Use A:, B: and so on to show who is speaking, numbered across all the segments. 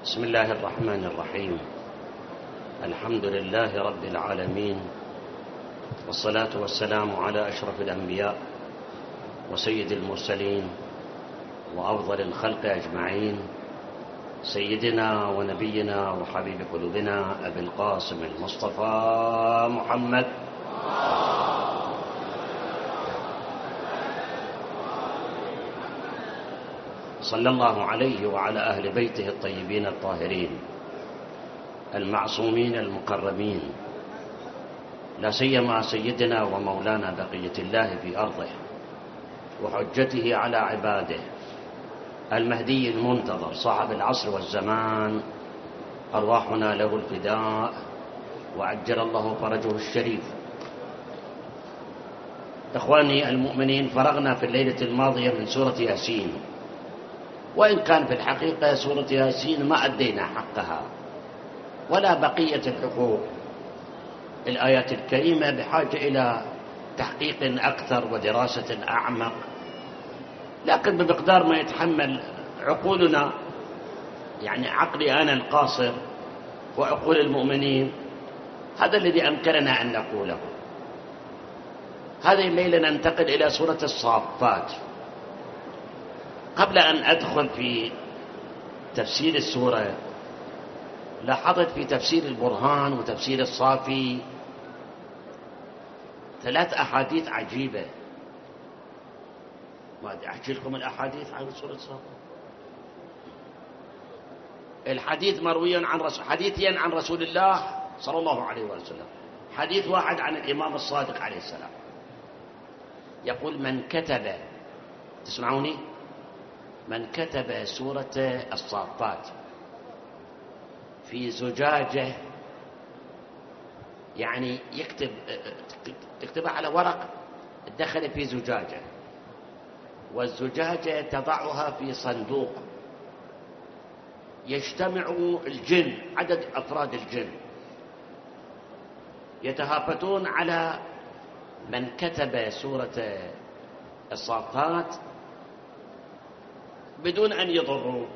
A: بسم الله الرحمن الرحيم. الحمد لله رب العالمين، والصلاة والسلام على أشرف الأنبياء وسيد المرسلين وأفضل الخلق أجمعين، سيدنا ونبينا وحبيب قلوبنا أبي القاسم المصطفى محمد صلى الله عليه وعلى أهل بيته الطيبين الطاهرين المعصومين المكرمين، لا سيما سيدنا ومولانا بقية الله في أرضه وحجته على عباده المهدي المنتظر صاحب العصر والزمان، أرواحنا له الفداء وعجل الله فرجه الشريف. إخواني المؤمنين، فرغنا في الليلة الماضية من سورة ياسين، وإن كان في الحقيقة سورة ياسين ما أدينا حقها ولا بقية الحقوق. الآيات الكريمة بحاجة إلى تحقيق أكثر ودراسة أعمق، لكن بمقدار ما يتحمل عقولنا، يعني عقلي أنا القاصر وعقول المؤمنين، هذا الذي أمكننا أن نقوله. هذه الليلة ننتقل إلى سورة الصافات. قبل أن أدخل في تفسير السورة، لاحظت في تفسير البرهان وتفسير الصافي 3 أحاديث عجيبة. ما أحكي لكم الأحاديث عن سورة الصافات. الحديث مروي حديثين عن رسول الله صلى الله عليه وسلم، حديث واحد عن الإمام الصادق عليه السلام، يقول: من كتب، تسمعوني، من كتب سورة الصافات في زجاجة، يعني تكتبها على ورق تدخل في زجاجة، والزجاجة تضعها في صندوق، يجتمع الجن، عدد أفراد الجن يتهافتون على من كتب سورة الصافات بدون أن يضروا.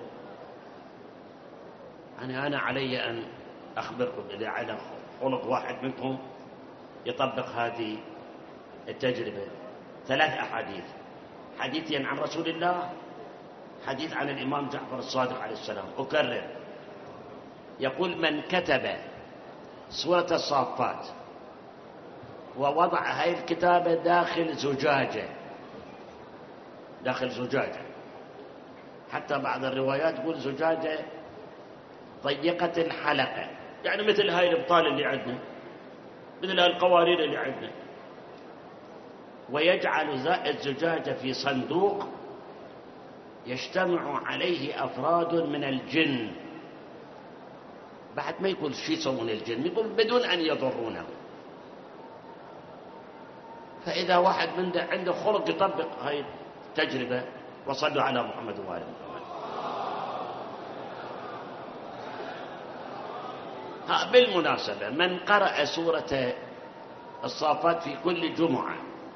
A: أنا علي أن أخبركم إذا على خلق واحد منكم يطبق هذه التجربة. 3 أحاديث، حديثين عن رسول الله، حديث عن الإمام جعفر الصادق عليه السلام. أكرر، يقول: من كتب سورة الصافات ووضع هاي الكتابة داخل زجاجة، حتى بعض الروايات تقول زجاجة ضيقة الحلقة، يعني مثل هاي الابطال اللي عندنا، مثل القوارير اللي عندنا، ويجعل الزجاجة في صندوق يجتمع عليه أفراد من الجن، بعد ما يقول شو يسوون الجن، يقول بدون أن يضرونه. فإذا واحد من عنده خلق يطبق هاي التجربة، وصلوا على محمد وآل محمد. بالمناسبة، من قرأ سورة الصافات في كل جمعة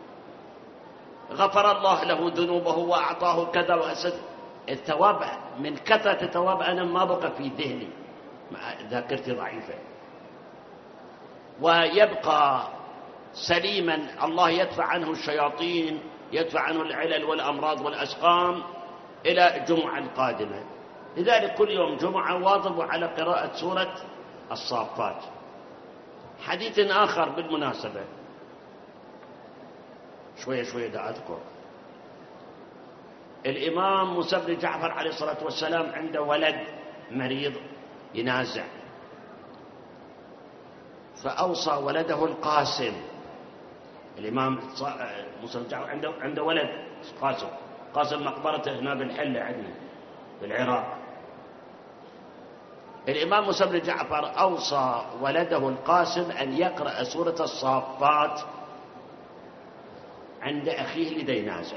A: غفر الله له ذنوبه وأعطاه كذا وأسد. الثواب من كثرة الثواب أنا ما بقى في ذهني، ذاكرتي ضعيفة، ويبقى سليما. الله يدفع عنه الشياطين، يدفع عنه العلل والأمراض والأسقام إلى الجمعة القادمة. لذلك كل يوم جمعة واظبوا على قراءة سورة الصافات. حديث آخر بالمناسبة، شوية دا أذكر، الإمام موسى بن جعفر عليه الصلاة والسلام عنده ولد مريض ينازع، فأوصى ولده القاسم. الإمام موسى بن جعفر عنده ولد قاسم مقبرته هنا بالحلة عندنا بالعراق. الإمام موسى بن جعفر أوصى ولده القاسم أن يقرأ سورة الصافات عند أخيه لدي نازع.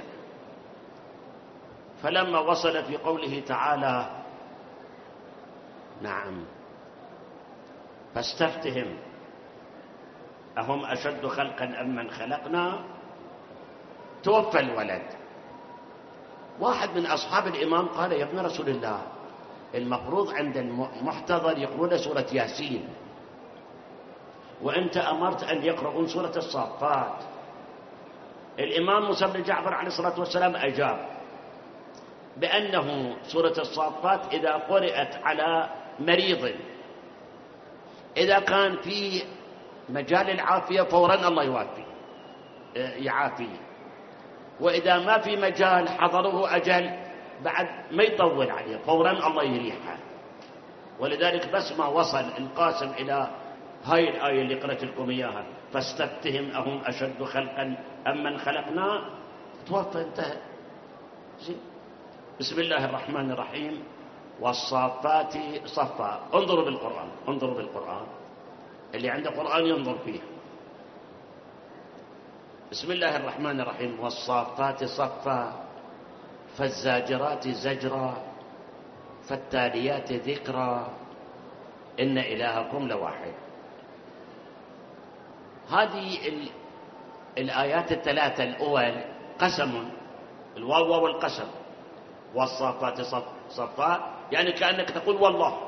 A: فلما وصل في قوله تعالى: نعم فاستفتهم أهم أشد خلقا أم من خلقنا، توفى الولد. واحد من أصحاب الإمام قال: يا ابن رسول الله، المفروض عند المحتضر يقرؤون سورة ياسين، وأنت أمرت أن يقرؤون سورة الصافات. الإمام موسى بن جعفر عليه الصلاة والسلام أجاب بأنه سورة الصافات إذا قرأت على مريض إذا كان في مجال العافية فورا الله يعافيه، وإذا ما في مجال حضره أجل بعد ما يطول عليه فورا الله يريحه. ولذلك بس ما وصل القاسم إلى هاي الآية اللي قرأت لكم إياها فاستفتهم أهم أشد خلقا أم من خلقنا، توفى انتهى. بسم الله الرحمن الرحيم والصافات صفا. انظروا بالقرآن، انظروا بالقرآن، اللي عنده قرآن ينظر فيه. بسم الله الرحمن الرحيم والصافات صفا فالزاجرات زجرا فالتاليات ذكرا إن إلهكم لواحد. هذه الآيات الثلاثة الأول قسم، الواو والقسم، والصافات صفا يعني كأنك تقول والله.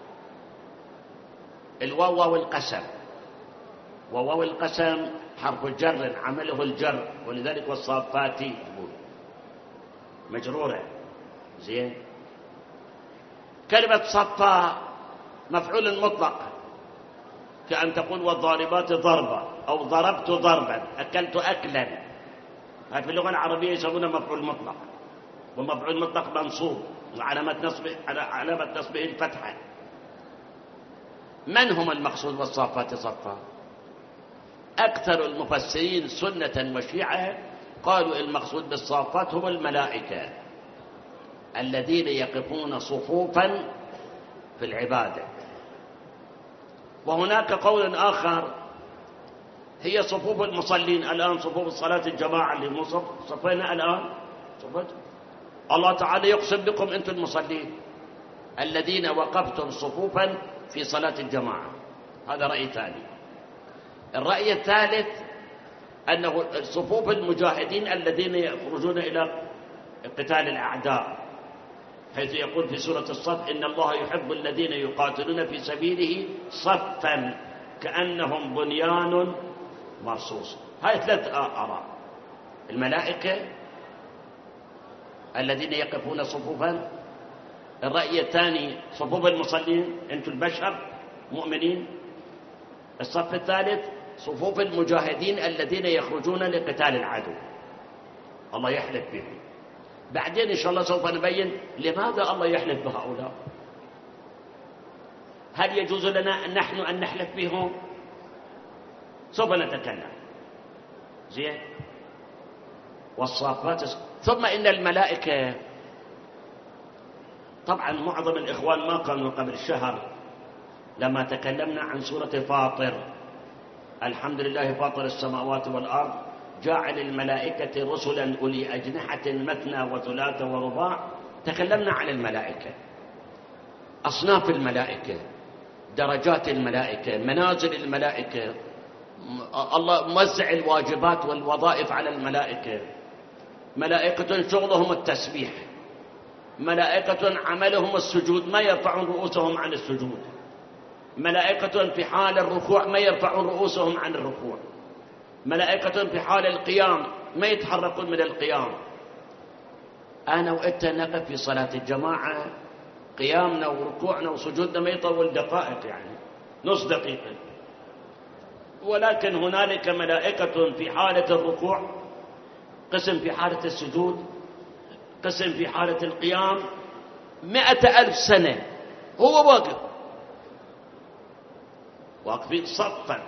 A: الواو والقسم، وواو القسم حرف جر عمله الجر، ولذلك والصافات مجرورة. زين. كلمة صفا مفعول مطلق، كأن تقول والضاربات ضربا أو ضربت ضربا، أكلت أكلا. هذا في اللغة العربية يسمونه مفعول مطلق، ومفعول مطلق منصوب علامة نصبه الفتحة. من هم المقصود والصافات صفا؟ أكثر المفسرين سنة وشيعة قالوا المقصود بالصافات هم الملائكة الذين يقفون صفوفا في العبادة. وهناك قول آخر هي صفوف المصلين. الآن صفوف الصلاة الجماعة اللي صفينا الآن صفت. الله تعالى يقسم بكم أنتم المصلين الذين وقفتم صفوفا في صلاة الجماعة. هذا رأي ثاني. الرأي الثالث أنه صفوف المجاهدين الذين يخرجون إلى قتال الأعداء، حيث يقول في سورة الصف إن الله يحب الذين يقاتلون في سبيله صفا كأنهم بنيان مرصوص. هاي ثلاث آراء. الملائكة الذين يقفون صفوفا. الرأي الثاني صفوف المصلين، أنتم البشر مؤمنين. الصف الثالث صفوف المجاهدين الذين يخرجون لقتال العدو. الله يحلف بهم. بعدين إن شاء الله سوف نبين لماذا الله يحلف بهؤلاء. هل يجوز لنا نحن أن نحلف بهم؟ سوف نتكلم. زين. والصافات. ثم إن الملائكة، طبعا معظم الإخوان ما كانوا قبل شهر لما تكلمنا عن سورة فاطر، الحمد لله فاطر السماوات والأرض جاعل الملائكة رسلا أولي أجنحة مثنى وثلاث ورباع. تكلمنا عن الملائكة، أصناف الملائكة، درجات الملائكة، منازل الملائكة، الله موزع الواجبات والوظائف على الملائكة. ملائكة شغلهم التسبيح، ملائكة عملهم السجود ما يرفعون رؤوسهم عن السجود، ملائكة في حال الركوع ما يرفعون رؤوسهم عن الركوع، ملائكة في حال القيام ما يتحركون من القيام. أنا وأنت نقف في صلاة الجماعة قيامنا وركوعنا وسجودنا ما يطول دقائق، يعني نص دقيقة. ولكن هنالك ملائكة في حالة الركوع، قسم في حالة السجود، قسم في حالة القيام، 100,000 سنة هو واقفين صفا.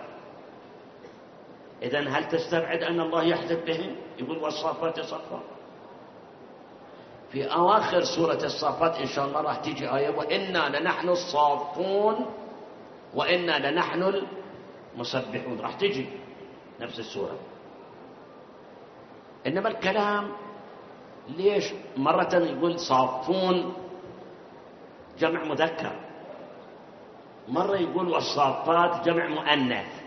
A: إذن هل تستبعد أن الله يحلف بهم؟ يقول والصافات صفا. في أواخر سورة الصافات إن شاء الله راح تيجي آية وإنا لنحن الصافون وإنا لنحن المسبحون، راح تيجي نفس السورة. إنما الكلام ليش مرة يقول صافون جمع مذكر، مرة يقول والصافات جمع مؤنث،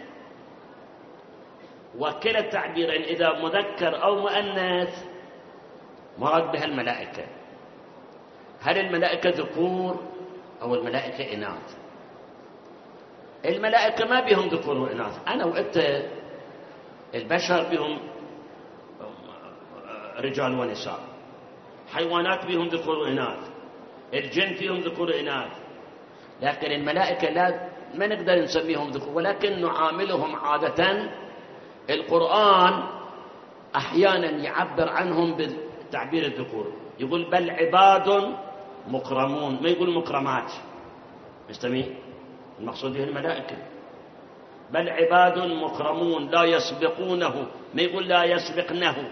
A: وكلا التعبيرين إذا مذكر أو مؤنث مراد بها الملائكة. هل الملائكة ذكور أو الملائكة إناث؟ الملائكة ما بهم ذكور وإناث. أنا وأنت البشر بهم رجال ونساء، حيوانات بهم ذكور وإناث، الجن فيهم ذكور وإناث، لكن الملائكة ما نقدر نسميهم ذكور، ولكن نعاملهم عادة. القرآن أحيانا يعبر عنهم بتعبير الذكور، يقول بل عباد مكرمون، ما يقول مكرمات. مستمعين؟ المقصود به الملائكة. بل عباد مكرمون لا يسبقونه، ما يقول لا يسبقنه.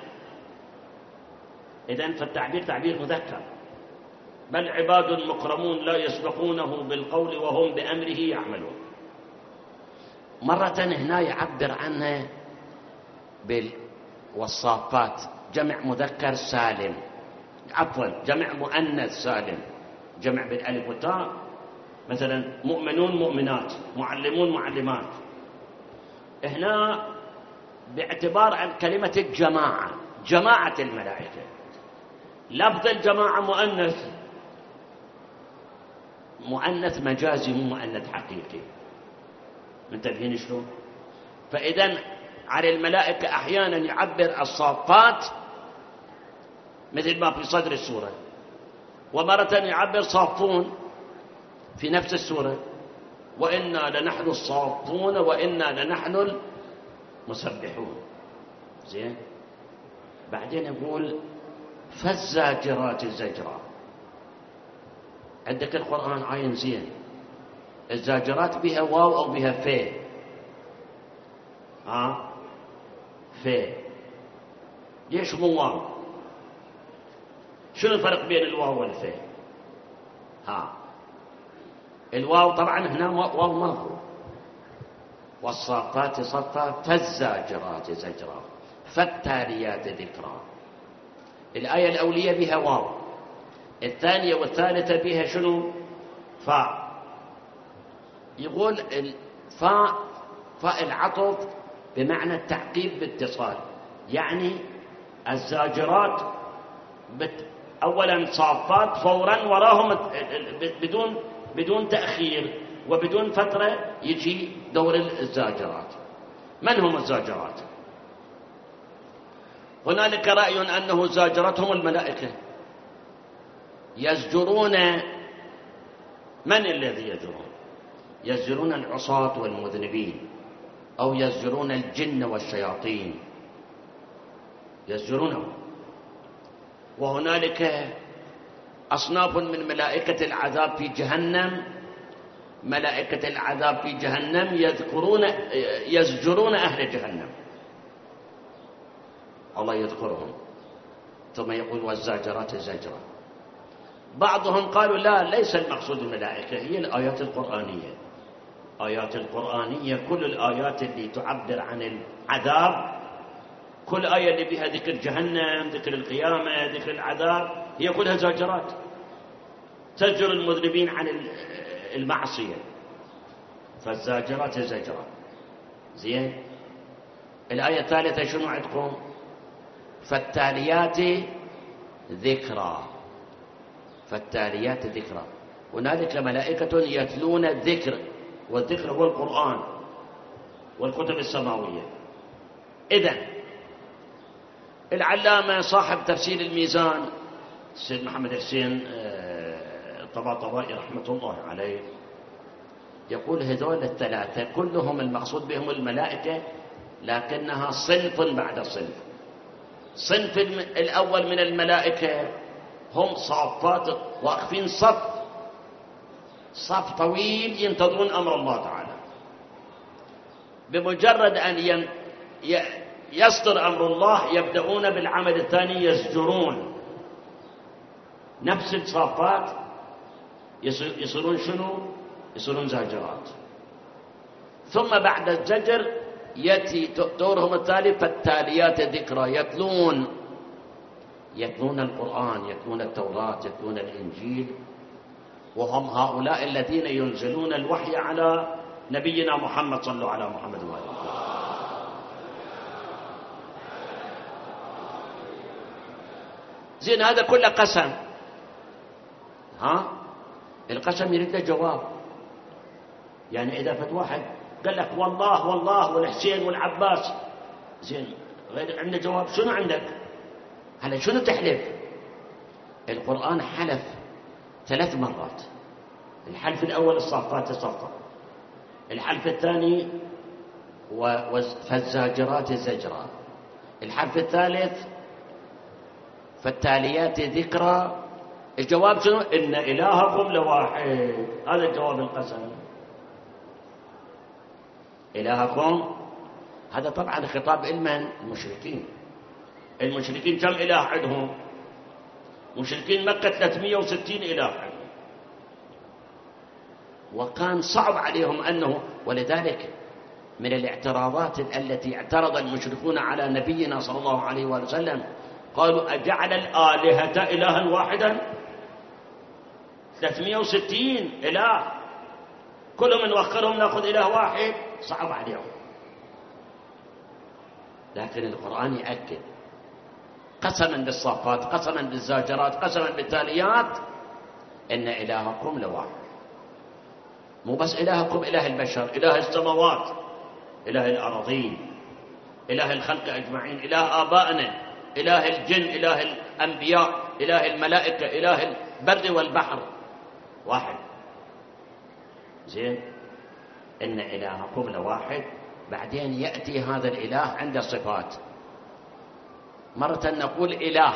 A: إذن فالتعبير تعبير مذكر. بل عباد مكرمون لا يسبقونه بالقول وهم بأمره يعملون. مرة هنا يعبر عنها والصافات، جمع مذكر سالم، عفوا جمع مؤنث سالم، جمع بالألف والتاء. مثلا مؤمنون مؤمنات، معلمون معلمات. هنا باعتبار عن كلمة الجماعة، جماعة الملائكة، لفظ الجماعة مؤنث مجازي مو مؤنث حقيقي. منتبهين شلون؟ فإذا على الملائكة أحيانا يعبر الصافات مثل ما في صدر السورة، ومرة يعبر صافون في نفس السورة، وإنا لنحن الصافون وإنا لنحن المسبحون. زين؟ بعدين يقول فالزاجرات زجرا. عندك القرآن عاين زين، الزاجرات بها واو أو بها في؟ في. ليش مو واو؟ شنو الفرق بين الواو والفي؟ الواو طبعا هنا واو مرفوع، والصافات صفا، فالزاجرات زجرا، فالتاليات ذكرا. الآية الأولية بها واو، الثانية والثالثة بها شنو؟ فاء. يقول الفاء فاء العطف بمعنى التعقيب باتصال، يعني الزاجرات أولا صافات فورا وراهم بدون تأخير وبدون فترة يجي دور الزاجرات. من هم الزاجرات؟ هنالك رأي أنه زاجرتهم الملائكة يزجرون. من الذي يزجرون؟ يزجرون العصاة والمذنبين، أو يزجرون الجن والشياطين، يزجرونهم. وهنالك أصناف من ملائكة العذاب في جهنم، ملائكة العذاب في جهنم يزجرون أهل جهنم، الله يذكرهم ثم يقول والزاجرات زجرا. بعضهم قالوا لا، ليس المقصود الملائكة، هي الآيات القرآنية. آيات القرآنية كل الآيات اللي تعبر عن العذاب، كل آية اللي بها ذكر جهنم، ذكر القيامة، ذكر العذاب، هي كلها زاجرات تزجر المذنبين عن المعصية. فالزاجرات زجرا. زين؟ الآية الثالثة شنو عندكم؟ فالتاليات ذكرا. فالتاليات ذكرا. هنالك ملائكة يتلون الذكر، والذكر هو القرآن والكتب السماوية. إذن العلامة صاحب تفسير الميزان السيد محمد حسين الطباطبائي رحمة الله عليه يقول هذول الثلاثة كلهم المقصود بهم الملائكة، لكنها صنف بعد صنف. صنف الأول من الملائكة هم صافات، واقفين صف طويل ينتظرون أمر الله تعالى. بمجرد أن يصدر أمر الله يبدأون بالعمل الثاني، يزجرون. نفس الصافات يصيرون شنو؟ يصيرون زاجرات. ثم بعد الزجر يأتي دورهم التالي فالتاليات ذكرى، يتلون القرآن، يتلون التوراة، يتلون الإنجيل، وهم هؤلاء الذين ينزلون الوحي على نبينا محمد. صلوا على محمد وآله. زين، هذا كله قسم. ها؟ القسم يريد له جواب. يعني إذا فت واحد قال لك والله والله والحسين والعباس، زين غير عنده جواب، شنو عندك؟ هلا شنو تحلف؟ القرآن حلف 3 مرات. الحلف الأول الصافات صفا، الحلف الثاني فالزاجرات زجرا، الحلف الثالث فالتاليات ذكرى. الجواب شنو؟ إن إلهكم لواحد. هذا الجواب القسم، إلهكم. هذا طبعا خطاب لمن؟ المشركين. المشركين كم إله عندهم؟ مشركين مكة 360 إله عندهم، وكان صعب عليهم أنه، ولذلك من الاعتراضات التي اعترض المشركون على نبينا صلى الله عليه وسلم قالوا أجعل الآلهة إلها واحدا؟ 360 إله كل من وخرهم نأخذ إله واحد، صعب عليهم. لكن القرآن يأكد قسما بالصافات، قسما بالزاجرات، قسما بالتاليات، إن إلهكم لواحد. مو بس إلهكم إله البشر، إله السماوات، إله الأراضين، إله الخلق أجمعين، إله آبائنا، إله الجن، إله الأنبياء، إله الملائكة، إله البر والبحر، واحد. زين، إن إلهكم لواحد. بعدين يأتي هذا الإله عنده صفات. مرة نقول إله،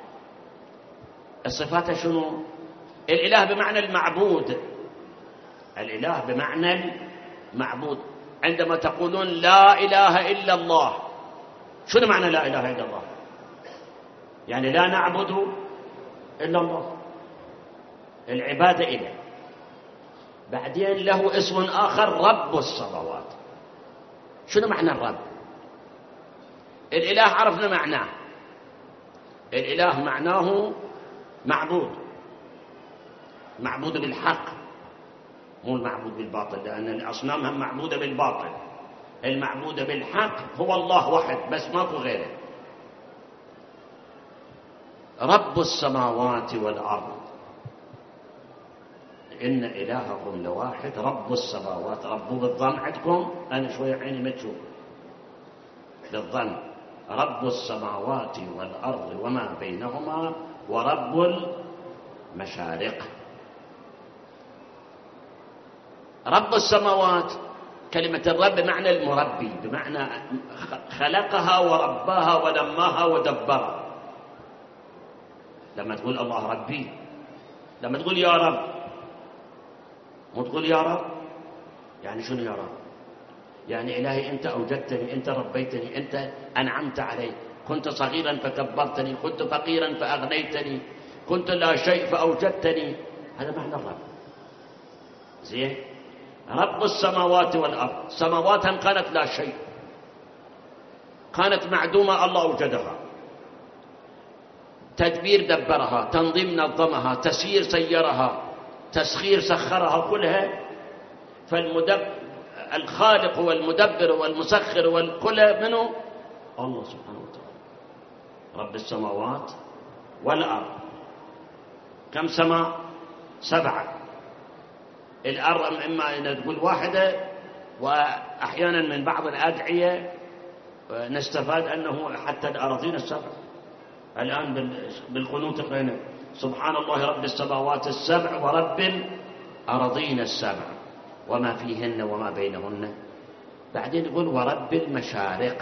A: الصفات شنو؟ الإله بمعنى المعبود، الإله بمعنى المعبود. عندما تقولون لا إله إلا الله، شنو معنى لا إله إلا الله؟ يعني لا نعبد إلا الله، العبادة إله. بعدين له اسم آخر رب السماوات. شنو معنى الرب؟ الإله عرفنا معناه، الإله معناه معبود، معبود بالحق، مو المعبود بالباطل، لأن الأصنام هم معبودة بالباطل. المعبود بالحق هو الله واحد بس، ماكو غيره. رب السماوات والأرض، إن إلهكم لواحد. رب السماوات، ربوا بالضم عندكم، أنا شوية عيني ما تشوف، بالضم. رب السماوات والأرض وما بينهما ورب المشارق. رب السماوات، كلمة الرب بمعنى المربي، بمعنى خلقها ورباها ونماها ودبرها. لما تقول الله ربي، لما تقول يا رب، مو تقول يا رب، يعني شنو يا رب؟ يعني إلهي أنت أوجدتني، أنت ربيتني، أنت أنعمت علي، كنت صغيرا فكبرتني، كنت فقيرا فأغنيتني، كنت لا شيء فأوجدتني. هذا معنى الرب. زين، رب السماوات والأرض، سماواتها كانت لا شيء، كانت معدومة، الله أوجدها، تدبير دبرها، تنظيم نظمها، تسيير سيرها، تسخير سخرها كلها. الخالق والمدبر والمسخر والكل منه الله سبحانه وتعالى. رب السماوات والأرض. كم سماء؟ 7. الأرض إما أن تقول واحدة، وأحيانا من بعض الأدعية نستفاد أنه حتى الأراضين السبع. الآن بالقنوت قلنا سبحان الله رب السماوات السبع ورب الأراضين السبع وما فيهن وما بينهن. بعدين يقول ورب المشارق.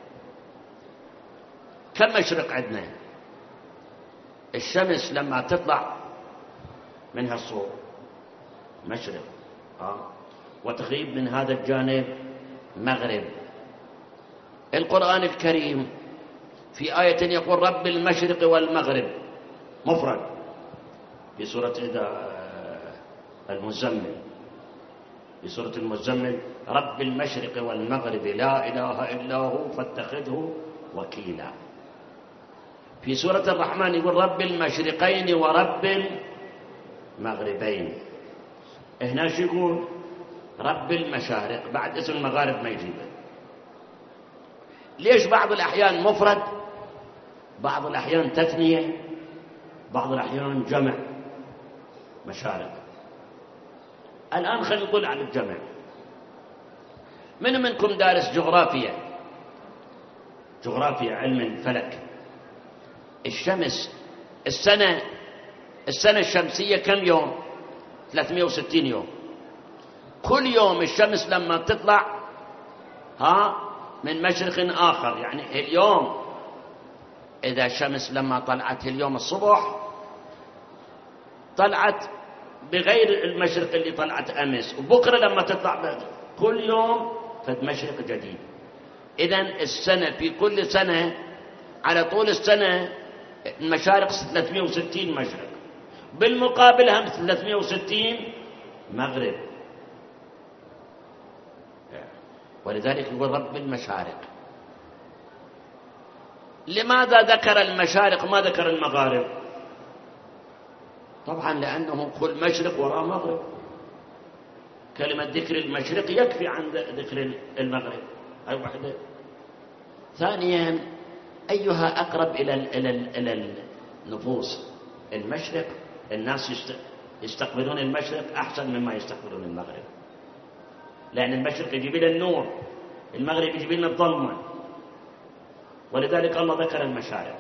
A: كم مشرق عندنا؟ الشمس لما تطلع من هالصوب مشرق، وتغيب من هذا الجانب مغرب. القرآن الكريم في آية يقول رب المشرق والمغرب، مفرد، في سورة المزمل، في سورة المزمل رب المشرق والمغرب لا إله إلا هو فاتخذه وكيلا. في سورة الرحمن يقول رب المشرقين ورب المغربين. هنا شو يقول؟ رب المشارق، بعد اسم المغارب ما يجيبه. ليش بعض الأحيان مفرد، بعض الأحيان تثنية، بعض الأحيان جمع؟ مشارق. الآن خلينا نقول عن الجمع. من منكم دارس جغرافيا علم الفلك؟ الشمس السنة الشمسية كم يوم؟ 360 يوم. كل يوم الشمس لما تطلع من مشرق آخر، يعني اليوم إذا الشمس لما طلعت اليوم الصبح طلعت بغير المشرق اللي طلعت أمس، وبكرة لما تطلع كل يوم فد مشرق جديد. إذن السنة في كل سنة على طول السنة المشارق 360 مشرق، بالمقابل هم 360 مغرب. ولذلك يقول رب المشارق. لماذا ذكر المشارق ما ذكر المغارب؟ طبعا لأنه كل مشرق وراء مغرب. كلمة ذكر المشرق يكفي عن ذكر المغرب، هاي واحدة. ثانيا، أيها أقرب إلى النفوس؟ المشرق. الناس يستقبلون المشرق أحسن مما يستقبلون المغرب، لأن المشرق يجيب لنا النور، المغرب يجيب لنا الظلمة. ولذلك الله ذكر المشارق.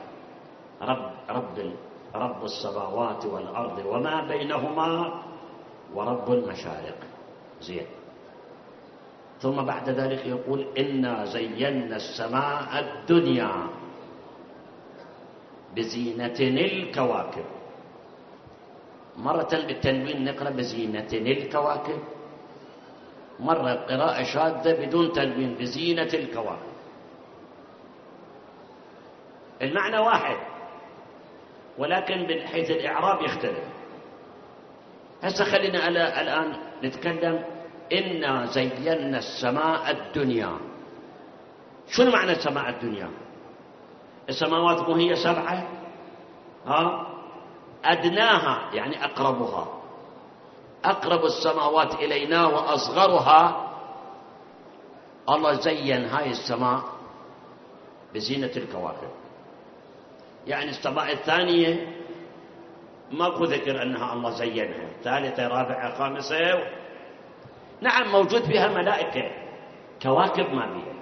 A: رب السماوات والأرض وما بينهما ورب المشارق. زين. ثم بعد ذلك يقول إنا زينا السماء الدنيا بزينة الكواكب. مرة بالتنوين نقرأ بزينة الكواكب، مرة قراءة شاذة بدون تنوين بزينة الكواكب. المعنى واحد ولكن من حيث الإعراب يختلف. هسه خلينا الآن نتكلم إنا زينا السماء الدنيا. شنو معنى السماء الدنيا؟ السماوات مو هي 7؟ أدناها يعني أقربها، أقرب السماوات إلينا وأصغرها. الله زين هاي السماء بزينة الكواكب. يعني السماء الثانية ماكو ذكر أنها الله زينها، ثالثة رابعة خامسة. نعم موجود فيها ملائكة، كواكب ما فيها.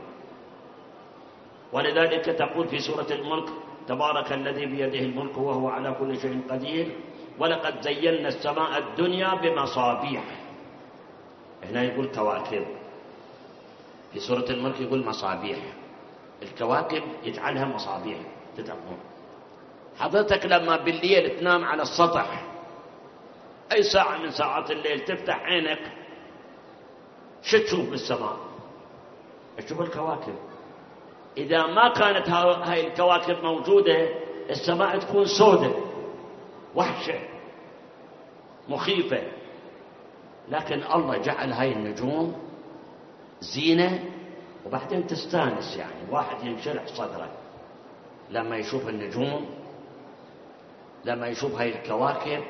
A: ولذلك تقول في سورة الملك تبارك الذي بيده الملك وهو على كل شيء قدير ولقد زينا السماء الدنيا بمصابيح. هنا يقول كواكب، في سورة الملك يقول مصابيح. الكواكب يجعلها مصابيح تتعبون. حضرتك لما بالليل تنام على السطح أي ساعة من ساعات الليل تفتح عينك شو تشوف بالسماء؟ تشوف الكواكب. إذا ما كانت هاي الكواكب موجودة السماء تكون سودة وحشة مخيفة. لكن الله جعل هاي النجوم زينة، وبعدين تستانس. يعني واحد ينشرح صدره لما يشوف النجوم، لما يشوف هاي الكواكب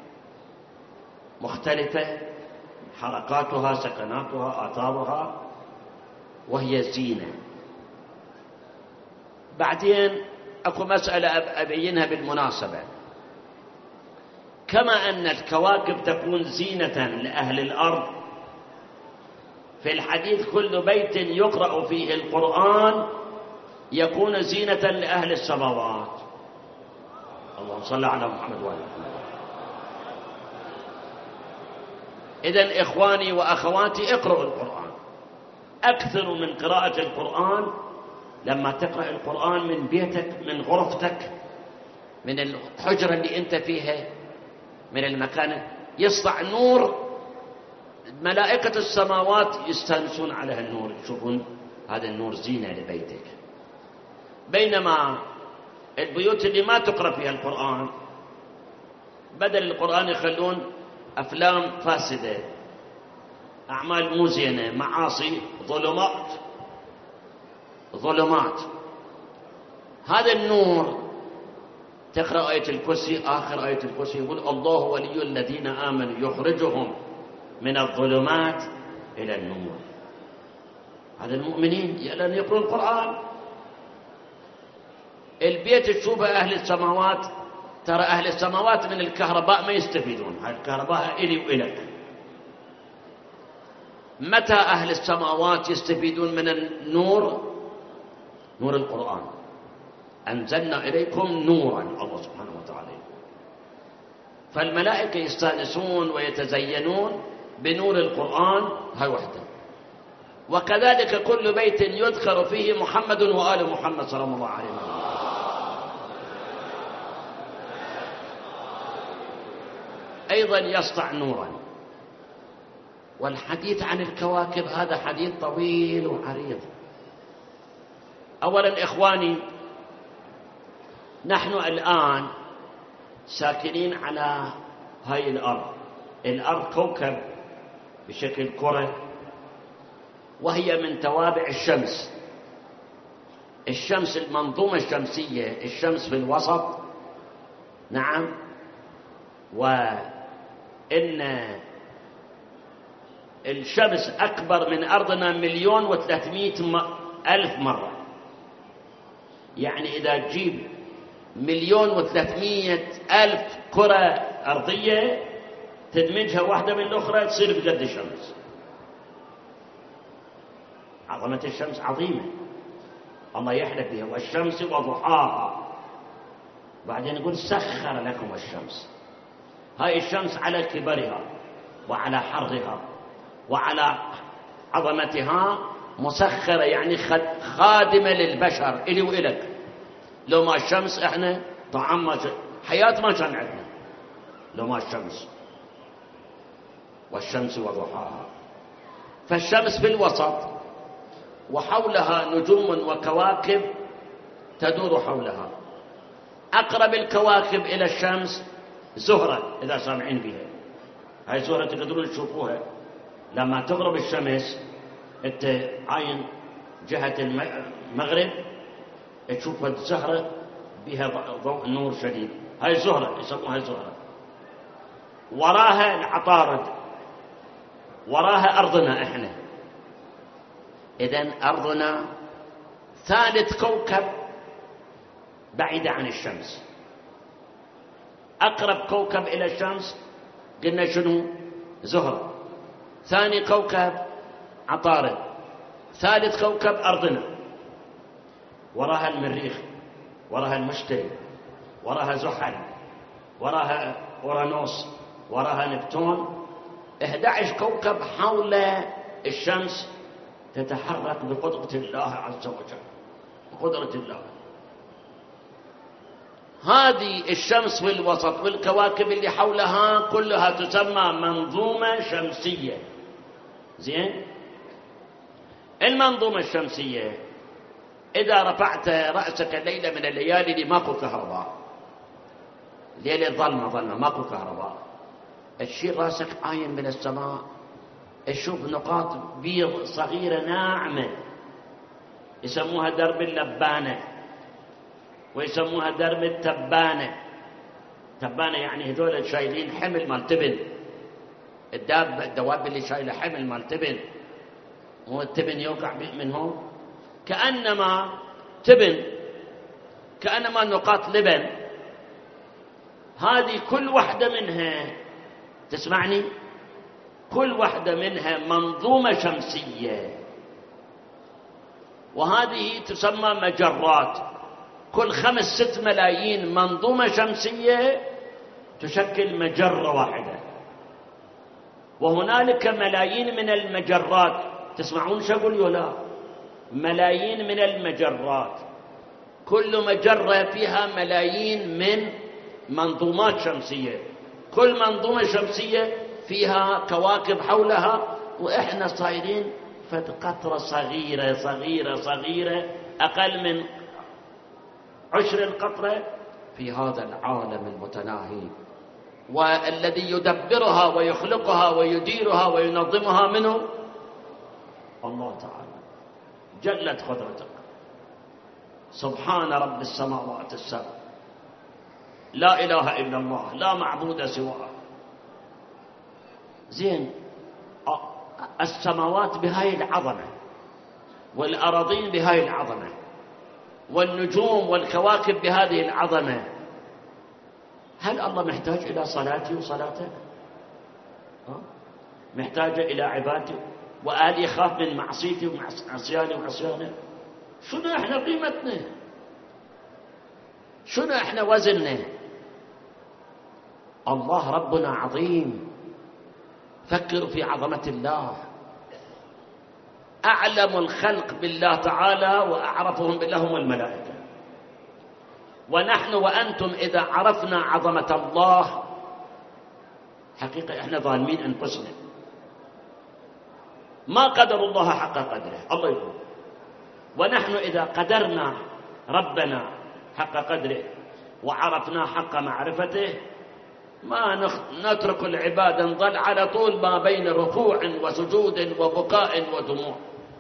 A: مختلفة، حركاتها سكناتها آثارها، وهي زينة. بعدين أكو مسألة أبينها بالمناسبة. كما أن الكواكب تكون زينة لأهل الأرض، في الحديث كل بيت يقرأ فيه القرآن يكون زينة لأهل السماوات. اللهم صل على محمد وعلى محمد. إذن إخواني وأخواتي اقرأوا القرآن، أكثروا من قراءة القرآن. لما تقرأ القرآن من بيتك، من غرفتك، من الحجرة اللي أنت فيها، من المكان، يسطع نور. ملائكة السماوات يستانسون على هالنور، يشوفون هذا النور زينة لبيتك. بينما البيوت اللي ما تقرأ فيها القرآن بدل القرآن يخلون أفلام فاسدة، أعمال مو زينة، معاصي، ظلمات. هذا النور تقرأ آية الكرسي، آخر آية الكرسي يقول الله ولي الذين آمنوا يخرجهم من الظلمات إلى النور. هذا المؤمنين لأن يقرأوا القرآن. البيت تشوفه أهل السماوات ترى أهل السماوات من الكهرباء ما يستفيدون، هاي الكهرباء إلي وإلك. متى أهل السماوات يستفيدون من النور؟ نور القرآن. أنزلنا إليكم نورا، الله سبحانه وتعالى. فالملائكة يستانسون ويتزينون بنور القرآن، هاي وحده. وكذلك كل بيت يذكر فيه محمد وآل محمد صلى الله عليه وسلم. أيضا يسطع نورا. والحديث عن الكواكب هذا حديث طويل وعريض. أولا إخواني، نحن الآن ساكنين على هاي الأرض. الأرض كوكب بشكل كرة، وهي من توابع الشمس. الشمس المنظومة الشمسية، الشمس في الوسط، نعم، وإن الشمس أكبر من أرضنا 1,300,000 مرة. يعني إذا تجيب 1,300,000 كرة أرضية تدمجها واحدة من الأخرى تصير بقد الشمس. عظمة الشمس عظيمة، الله يحلف بها، والشمس وضحاها. بعدين يقول سخر لكم الشمس. هاي الشمس على كبرها وعلى حرها وعلى عظمتها مسخرة، يعني خادمة للبشر إلي وإلك. لو ما الشمس إحنا طعام ما حياة ما كان عندنا لو ما الشمس. والشمس وضحاها. فالشمس في الوسط، وحولها نجوم وكواكب تدور حولها. أقرب الكواكب إلى الشمس زهرة، إذا سامعين بها. هاي زهرة تقدرون تشوفوها لما تغرب الشمس. أنت عاين جهة المغرب تشوف الزهرة بها ضوء نور شديد، هاي زهرة يسموها زهرة. وراها العطارد، وراها أرضنا إحنا. إذن أرضنا ثالث كوكب بعيدة عن الشمس. أقرب كوكب إلى الشمس قلنا شنو؟ زهرة. ثاني كوكب عطارد. ثالث كوكب أرضنا. وراها المريخ، وراها المشتري، وراها زحل، وراها أورانوس، وراها نبتون. 11 كوكب حول الشمس تتحرك بقدرة الله عز وجل، بقدرة الله. هذه الشمس في الوسط والكواكب اللي حولها كلها تسمى منظومة شمسية. زين؟ المنظومة الشمسية إذا رفعت رأسك ليلة من الليالي اللي ماكو كهرباء، ليلة ظلمة ماكو كهرباء، تشيل رأسك عاين من السماء تشوف نقاط بيض صغيرة ناعمة يسموها درب اللبانة، ويسموها درب التبانة. تبانة يعني هذول شايلين حمل مال تبن، الدواب اللي شايله حمل مال تبن، مو التبن يوقع منهم كأنما تبن، كأنما نقاط لبن. هذه كل واحدة منها، تسمعني، كل واحدة منها منظومة شمسية، وهذه تسمى مجرات. كل 5-6 ملايين منظومة شمسية تشكل مجرة واحدة. وهنالك ملايين من المجرات. تسمعون شو أقول ولا؟ ملايين من المجرات. كل مجرة فيها ملايين من منظومات شمسية. كل منظومة شمسية فيها كواكب حولها، وإحنا صايرين فد قطرة صغيرة صغيرة صغيرة، أقل من 10 قطرة في هذا العالم المتناهي. والذي يدبرها ويخلقها ويديرها وينظمها منه الله تعالى. جلت قدرتك. سبحان رب السماوات السبع، لا إله إلا الله، لا معبود سواه. زين، السماوات بهاي العظمة، والأراضين بهاي العظمة، والنجوم والكواكب بهذه العظمة. هل الله محتاج إلى صلاتي وصلاتك؟ محتاج إلى عبادتي؟ وهل يخاف من معصيتي وعصياني وعصيانه؟ شنو احنا قيمتنا؟ شنو احنا وزننا؟ الله ربنا عظيم. فكروا في عظمة الله. أعلم الخلق بالله تعالى وأعرفهم بالله هم الملائكة. ونحن وأنتم إذا عرفنا عظمة الله حقيقة احنا ظالمين أنفسنا، ما قدر الله حق قدره. الله يقول ونحن إذا قدرنا ربنا حق قدره وعرفنا حق معرفته ما نترك العبادة، نظل على طول ما بين ركوع وسجود وبكاء ودموع.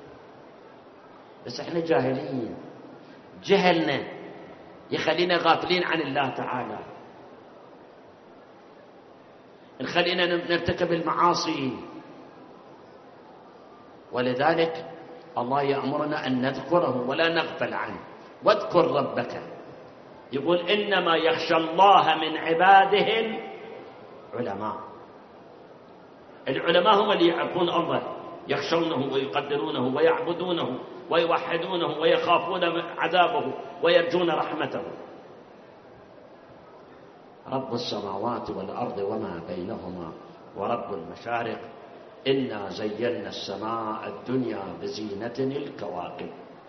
A: بس احنا جاهلين، جهلنا يخلينا غافلين عن الله تعالى، نخلينا نرتكب المعاصي. ولذلك الله يأمرنا أن نذكره ولا نغفل عنه. واذكر ربك، يقول إنما يخشى الله من عباده العلماء. العلماء هم اللي يعرفون الله، يخشونه ويقدرونه ويعبدونه ويوحدونه ويخافون عذابه ويرجون رحمته. رب السماوات والأرض وما بينهما ورب المشارق إنا زينا السماء الدنيا بزينة الكواكب.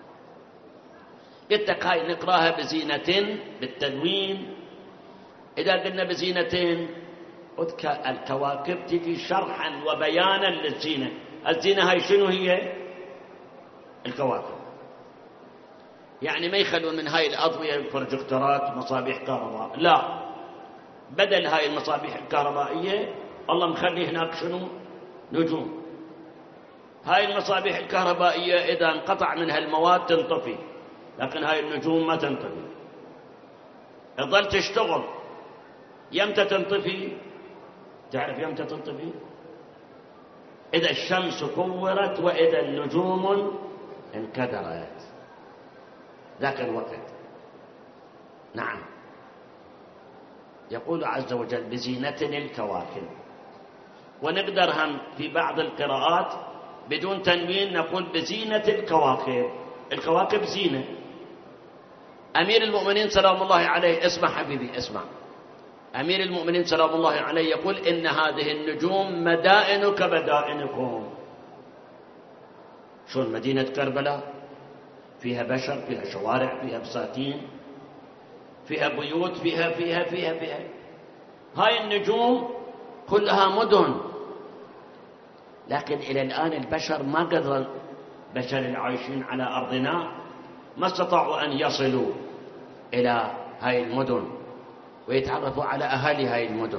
A: قلت لك هاي نقراها بزينة بالتنوين. إذا قلنا بزينة الكواكب تجي شرحا وبيانا للزينة. الزينة هاي شنو هي؟ الكواكب. يعني ما يخلون من هاي الأضوية بروجكتورات مصابيح كهرباء، لا، بدل هاي المصابيح الكهربائية الله مخلي هناك شنو؟ نجوم. هاي المصابيح الكهربائية إذا انقطع منها المواد تنطفي، لكن هاي النجوم ما تنطفي، تظل تشتغل. يمتى تنطفي؟ تعرف يمتى تنطفي؟ إذا الشمس كورت وإذا النجوم انكدرت، ذاك الوقت. نعم، يقول عز وجل بزينة الكواكب. ونقدر هم في بعض القراءات بدون تنوين نقول بزينة الكواكب. الكواكب زينة. أمير المؤمنين سلام الله عليه، اسمع حبيبي اسمع، أمير المؤمنين سلام الله عليه يقول إن هذه النجوم مدائن كمدائنكم. شون مدينة كربلاء فيها بشر، فيها شوارع، فيها بساتين، فيها بيوت، فيها هاي النجوم كلها مدن. لكن إلى الآن البشر ما قدر، بشر العايشين على أرضنا ما استطاعوا أن يصلوا إلى هاي المدن ويتعرفوا على أهالي هاي المدن.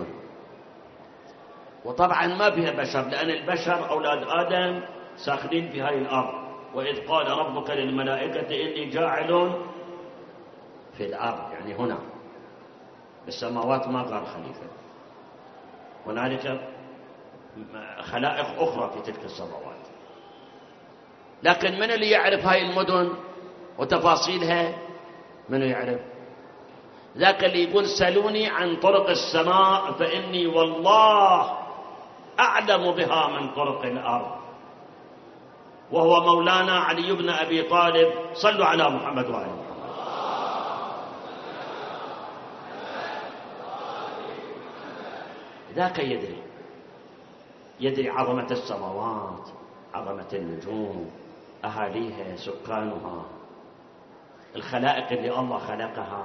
A: وطبعا ما فيها بشر، لأن البشر أولاد آدم ساكنين في هاي الأرض. وإذ قال ربك للملائكة إني جاعل في الأرض، يعني هنا بالسماوات ما قال خليفة، هنالك خلائق أخرى في تلك السماوات. لكن من اللي يعرف هاي المدن وتفاصيلها؟ من يعرف؟ ذاك اللي يقول سلوني عن طرق السماء فإني والله أعلم بها من طرق الأرض، وهو مولانا علي بن أبي طالب. صلوا على محمد وعلى محمد. ذاك يدري عظمة السماوات، عظمة النجوم، أهاليها، سكانها، الخلائق اللي الله خلقها.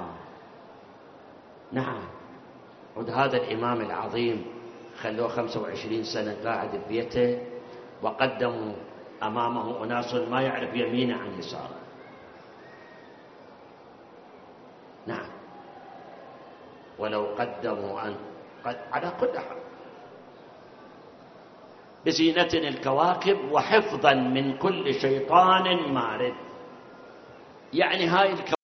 A: نعم. وهذا الإمام العظيم خلوه 25 سنة قاعد ببيته، وقدموا أمامه أناس ما يعرف يمينه عن يساره. نعم. ولو قدموا أن على كل حال بزينة الكواكب وحفظا من كل شيطان مارد. يعني هاي